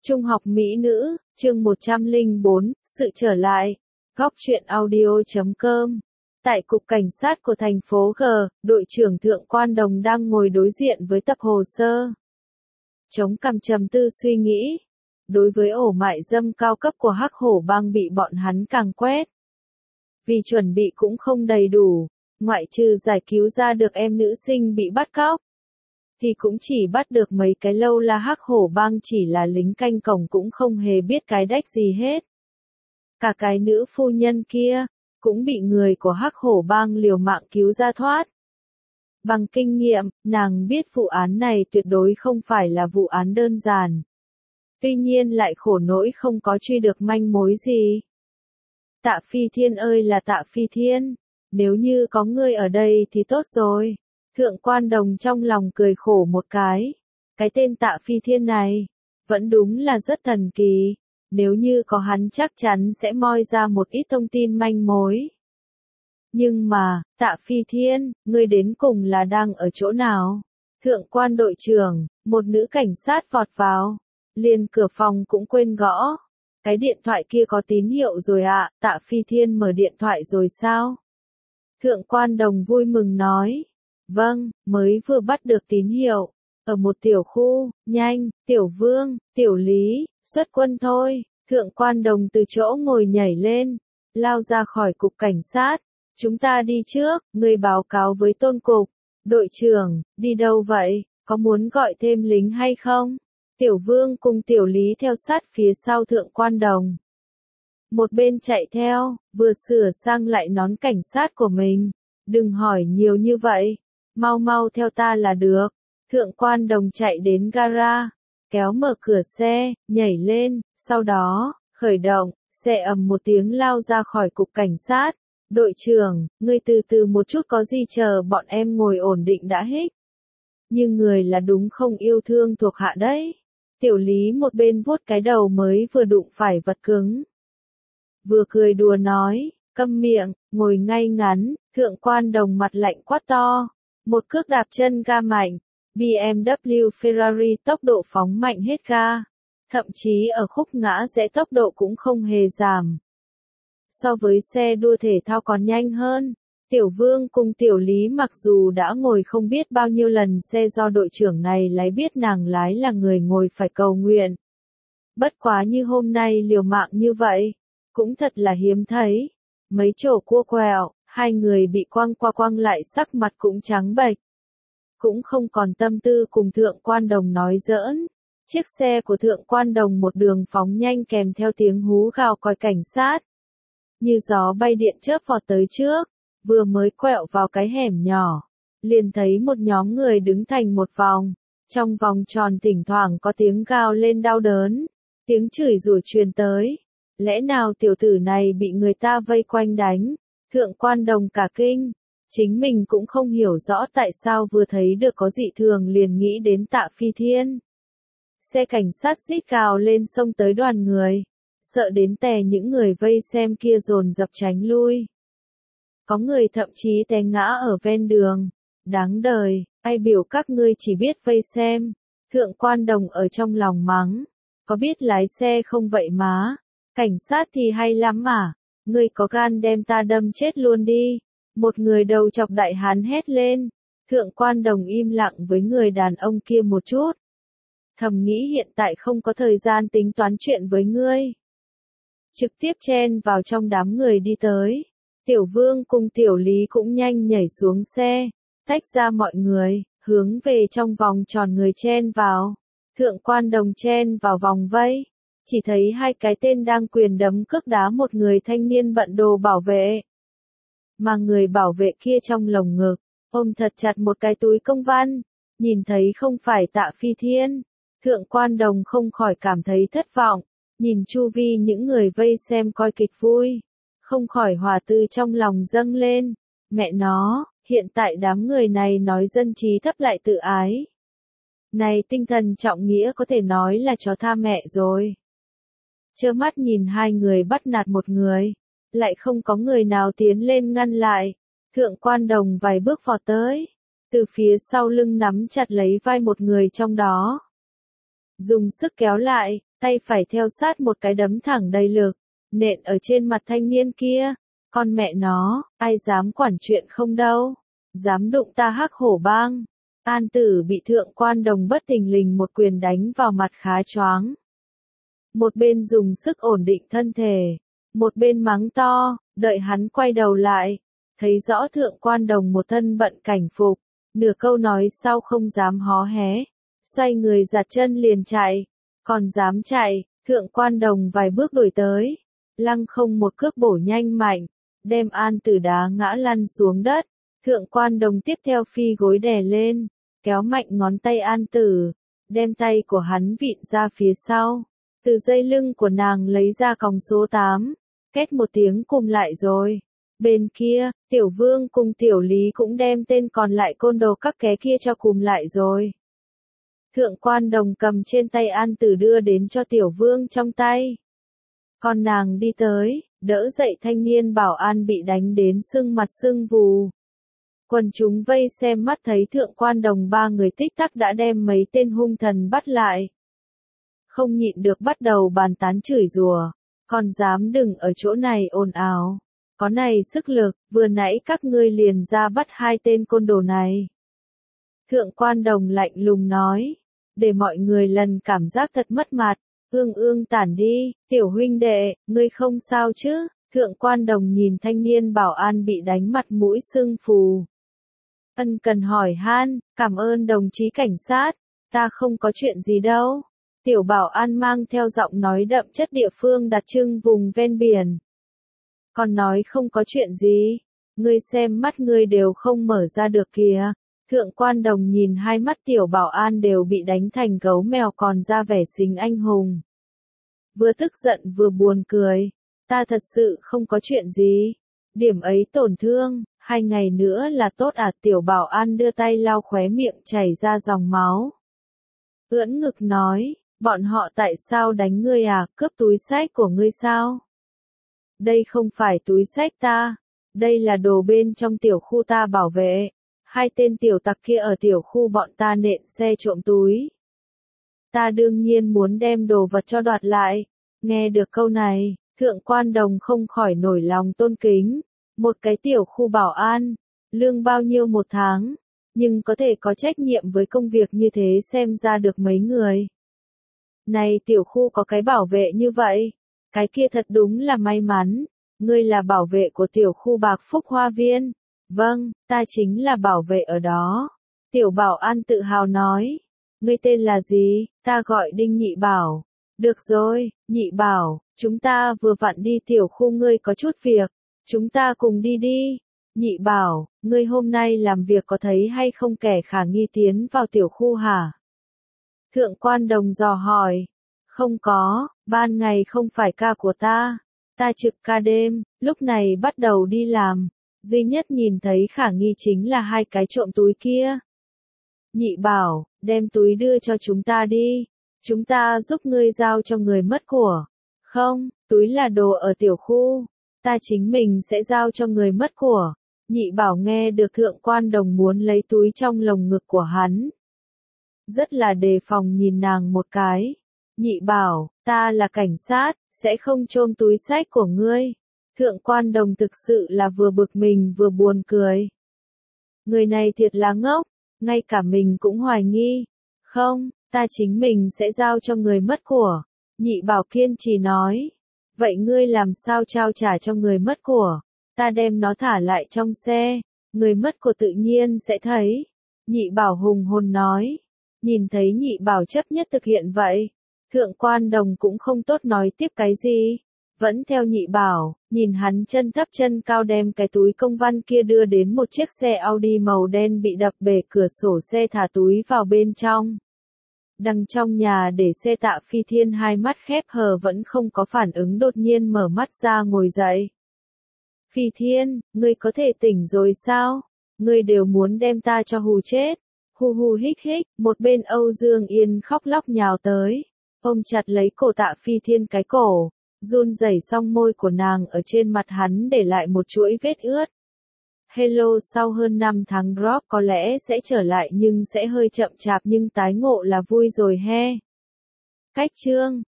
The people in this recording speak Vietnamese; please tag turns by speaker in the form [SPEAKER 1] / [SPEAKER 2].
[SPEAKER 1] Trung học mỹ nữ, chương 104, sự trở lại. Góc truyện audio.com. Tại Cục Cảnh sát của thành phố G, đội trưởng Thượng Quan Đồng đang ngồi đối diện với tập hồ sơ. Chống cằm trầm tư suy nghĩ. Đối với ổ mại dâm cao cấp của Hắc Hổ Bang bị bọn hắn càng quét. Vì chuẩn bị cũng không đầy đủ, ngoại trừ giải cứu ra được em nữ sinh bị bắt cóc, thì cũng chỉ bắt được mấy cái lâu la Hắc Hổ Bang chỉ là lính canh cổng cũng không hề biết cái đách gì hết. Cả cái nữ phu nhân kia, cũng bị người của Hắc Hổ Bang liều mạng cứu ra thoát. Bằng kinh nghiệm, nàng biết vụ án này tuyệt đối không phải là vụ án đơn giản. Tuy nhiên lại khổ nỗi không có truy được manh mối gì. Tạ Phi Thiên ơi là Tạ Phi Thiên, nếu như có ngươi ở đây thì tốt rồi. Thượng Quan Đồng trong lòng cười khổ một cái. Cái tên Tạ Phi Thiên này, vẫn đúng là rất thần kỳ. Nếu như có hắn chắc chắn sẽ moi ra một ít thông tin manh mối. Nhưng mà, Tạ Phi Thiên, ngươi đến cùng là đang ở chỗ nào? Thượng Quan đội trưởng, một nữ cảnh sát vọt vào. Liền cửa phòng cũng quên gõ. Cái điện thoại kia có tín hiệu rồi ạ, Tạ Phi Thiên mở điện thoại rồi sao? Thượng Quan Đồng vui mừng nói. Vâng, mới vừa bắt được tín hiệu. Ở một tiểu khu, nhanh, Tiểu Vương, Tiểu Lý, xuất quân thôi. Thượng Quan Đồng từ chỗ ngồi nhảy lên, lao ra khỏi cục cảnh sát. Chúng ta đi trước, người báo cáo với Tôn cục. Đội trưởng, đi đâu vậy, có muốn gọi thêm lính hay không? Tiểu Vương cùng Tiểu Lý theo sát phía sau Thượng Quan Đồng. Một bên chạy theo, vừa sửa sang lại nón cảnh sát của mình. Đừng hỏi nhiều như vậy. Mau mau theo ta là được. Thượng Quan Đồng chạy đến gara, kéo mở cửa xe, nhảy lên, sau đó, khởi động, xe ầm một tiếng lao ra khỏi cục cảnh sát. Đội trưởng, ngươi từ từ một chút có gì chờ bọn em ngồi ổn định đã hích. Nhưng người là đúng không yêu thương thuộc hạ đấy. Tiểu Lý một bên vuốt cái đầu mới vừa đụng phải vật cứng. Vừa cười đùa nói, câm miệng, ngồi ngay ngắn, Thượng Quan Đồng mặt lạnh quát to. Một cước đạp chân ga mạnh, BMW Ferrari tốc độ phóng mạnh hết ga. Thậm chí ở khúc ngã rẽ tốc độ cũng không hề giảm. So với xe đua thể thao còn nhanh hơn. Tiểu Vương cùng Tiểu Lý mặc dù đã ngồi không biết bao nhiêu lần xe do đội trưởng này lái biết nàng lái là người ngồi phải cầu nguyện. Bất quá như hôm nay liều mạng như vậy, cũng thật là hiếm thấy. Mấy chỗ cua quẹo, hai người bị quăng qua quăng lại sắc mặt cũng trắng bệch. Cũng không còn tâm tư cùng Thượng Quan Đồng nói giỡn. Chiếc xe của Thượng Quan Đồng một đường phóng nhanh kèm theo tiếng hú gào còi cảnh sát. Như gió bay điện chớp vọt tới trước, vừa mới quẹo vào cái hẻm nhỏ, liền thấy một nhóm người đứng thành một vòng. Trong vòng tròn thỉnh thoảng có tiếng gào lên đau đớn, tiếng chửi rủa truyền tới. Lẽ nào tiểu tử này bị người ta vây quanh đánh? Thượng Quan Đồng cả kinh, chính mình cũng không hiểu rõ tại sao vừa thấy được có dị thường liền nghĩ đến Tạ Phi Thiên. Xe cảnh sát rít gào lên xông tới đoàn người, sợ đến tè những người vây xem kia dồn dập tránh lui. Có người thậm chí té ngã ở ven đường. Đáng đời, ai biểu các ngươi chỉ biết vây xem. Thượng Quan Đồng ở trong lòng mắng. Có biết lái xe không vậy má? Cảnh sát thì hay lắm mà. Ngươi có gan đem ta đâm chết luôn đi. Một người đầu chọc đại hán hét lên. Thượng Quan Đồng im lặng với người đàn ông kia một chút. Thầm nghĩ hiện tại không có thời gian tính toán chuyện với ngươi. Trực tiếp chen vào trong đám người đi tới. Tiểu Vương cùng Tiểu Lý cũng nhanh nhảy xuống xe, tách ra mọi người, hướng về trong vòng tròn người chen vào. Thượng Quan Đồng chen vào vòng vây, chỉ thấy hai cái tên đang quyền đấm cước đá một người thanh niên bận đồ bảo vệ. Mà người bảo vệ kia trong lồng ngực, ôm thật chặt một cái túi công văn, nhìn thấy không phải Tạ Phi Thiên. Thượng Quan Đồng không khỏi cảm thấy thất vọng, nhìn chu vi những người vây xem coi kịch vui. Không khỏi hòa tư trong lòng dâng lên. Mẹ nó, hiện tại đám người này nói dân trí thấp lại tự ái. Này tinh thần trọng nghĩa có thể nói là chó tha mẹ rồi. Trơ mắt nhìn hai người bắt nạt một người, lại không có người nào tiến lên ngăn lại. Thượng Quan Đồng vài bước vọt tới, từ phía sau lưng nắm chặt lấy vai một người trong đó. Dùng sức kéo lại, tay phải theo sát một cái đấm thẳng đầy lực, nện ở trên mặt thanh niên kia. Con mẹ nó, ai dám quản chuyện không đâu, dám đụng ta Hắc Hổ Bang. An Tử bị Thượng Quan Đồng bất thình lình một quyền đánh vào mặt khá choáng. Một bên dùng sức ổn định thân thể, một bên mắng to, đợi hắn quay đầu lại, thấy rõ Thượng Quan Đồng một thân bận cảnh phục, nửa câu nói sau không dám hó hé, xoay người giặt chân liền chạy, còn dám chạy, Thượng Quan Đồng vài bước đuổi tới, lăng không một cước bổ nhanh mạnh, đem An Tử đá ngã lăn xuống đất. Thượng Quan Đồng tiếp theo phi gối đè lên, kéo mạnh ngón tay An Tử, đem tay của hắn vịn ra phía sau, từ dây lưng của nàng lấy ra còng số 8, két một tiếng cùng lại rồi. Bên kia, Tiểu Vương cùng Tiểu Lý cũng đem tên còn lại côn đồ các ké kia cho cùng lại rồi. Thượng Quan Đồng cầm trên tay An Tử đưa đến cho Tiểu Vương trong tay. Còn nàng đi tới, đỡ dậy thanh niên bảo an bị đánh đến sưng mặt sưng vù. Quần chúng vây xem mắt thấy Thượng Quan Đồng ba người tích tắc đã đem mấy tên hung thần bắt lại. Không nhịn được bắt đầu bàn tán chửi rủa, còn dám đừng ở chỗ này ồn ào. Có này sức lực, vừa nãy các ngươi liền ra bắt hai tên côn đồ này. Thượng Quan Đồng lạnh lùng nói, để mọi người lần cảm giác thật mất mặt, ương tản đi, tiểu huynh đệ, ngươi không sao chứ? Thượng Quan Đồng nhìn thanh niên bảo an bị đánh mặt mũi sưng phù. Ân cần hỏi han, cảm ơn đồng chí cảnh sát, ta không có chuyện gì đâu. Tiểu bảo an mang theo giọng nói đậm chất địa phương đặc trưng vùng ven biển. Còn nói không có chuyện gì, ngươi xem mắt ngươi đều không mở ra được kìa. Thượng Quan Đồng nhìn hai mắt tiểu bảo an đều bị đánh thành gấu mèo còn ra vẻ xính anh hùng. Vừa tức giận vừa buồn cười, ta thật sự không có chuyện gì. Điểm ấy tổn thương, 2 ngày nữa là tốt à? Tiểu bảo an đưa tay lau khóe miệng chảy ra dòng máu. Ưỡn ngực nói, bọn họ tại sao đánh ngươi à, cướp túi xách của ngươi sao? Đây không phải túi xách ta, đây là đồ bên trong tiểu khu ta bảo vệ. Hai tên tiểu tặc kia ở tiểu khu bọn ta nện xe trộm túi. Ta đương nhiên muốn đem đồ vật cho đoạt lại. Nghe được câu này, Thượng Quan Đồng không khỏi nổi lòng tôn kính. Một cái tiểu khu bảo an, lương bao nhiêu một tháng, nhưng có thể có trách nhiệm với công việc như thế xem ra được mấy người. Này tiểu khu có cái bảo vệ như vậy, cái kia thật đúng là may mắn. Ngươi là bảo vệ của tiểu khu Bạc Phúc Hoa Viên. Vâng, ta chính là bảo vệ ở đó. Tiểu bảo an tự hào nói. Ngươi tên là gì? Ta gọi Đinh Nhị Bảo. Được rồi, Nhị Bảo, chúng ta vừa vặn đi tiểu khu ngươi có chút việc. Chúng ta cùng đi đi. Nhị Bảo, ngươi hôm nay làm việc có thấy hay không kẻ khả nghi tiến vào tiểu khu hả? Thượng Quan Đồng dò hỏi. Không có, ban ngày không phải ca của ta. Ta trực ca đêm, lúc này bắt đầu đi làm. Duy nhất nhìn thấy khả nghi chính là hai cái trộm túi kia. Nhị Bảo, đem túi đưa cho chúng ta đi. Chúng ta giúp ngươi giao cho người mất của. Không, túi là đồ ở tiểu khu. Ta chính mình sẽ giao cho người mất của. Nhị Bảo nghe được Thượng Quan Đồng muốn lấy túi trong lồng ngực của hắn. Rất là đề phòng nhìn nàng một cái. Nhị Bảo, ta là cảnh sát, sẽ không trộm túi xách của ngươi. Thượng Quan Đồng thực sự là vừa bực mình vừa buồn cười. Người này thiệt là ngốc, ngay cả mình cũng hoài nghi. Không, ta chính mình sẽ giao cho người mất của. Nhị Bảo kiên trì nói. Vậy ngươi làm sao trao trả cho người mất của? Ta đem nó thả lại trong xe, người mất của tự nhiên sẽ thấy. Nhị Bảo hùng hồn nói. Nhìn thấy Nhị Bảo chấp nhất thực hiện vậy, Thượng Quan Đồng cũng không tốt nói tiếp cái gì. Vẫn theo Nhị Bảo, nhìn hắn chân thấp chân cao đem cái túi công văn kia đưa đến một chiếc xe Audi màu đen bị đập bể cửa sổ xe thả túi vào bên trong. Đằng trong nhà để xe Tạ Phi Thiên hai mắt khép hờ vẫn không có phản ứng đột nhiên mở mắt ra ngồi dậy. Phi Thiên, ngươi có thể tỉnh rồi sao? Ngươi đều muốn đem ta cho hù chết. Hu hu hích hích, một bên Âu Dương Yên khóc lóc nhào tới. Ôm chặt lấy cổ Tạ Phi Thiên cái cổ. Run rẩy xong môi của nàng ở trên mặt hắn để lại một chuỗi vết ướt. Hello, sau hơn 5 tháng drop có lẽ sẽ trở lại nhưng sẽ hơi chậm chạp nhưng tái ngộ là vui rồi he. Cách chương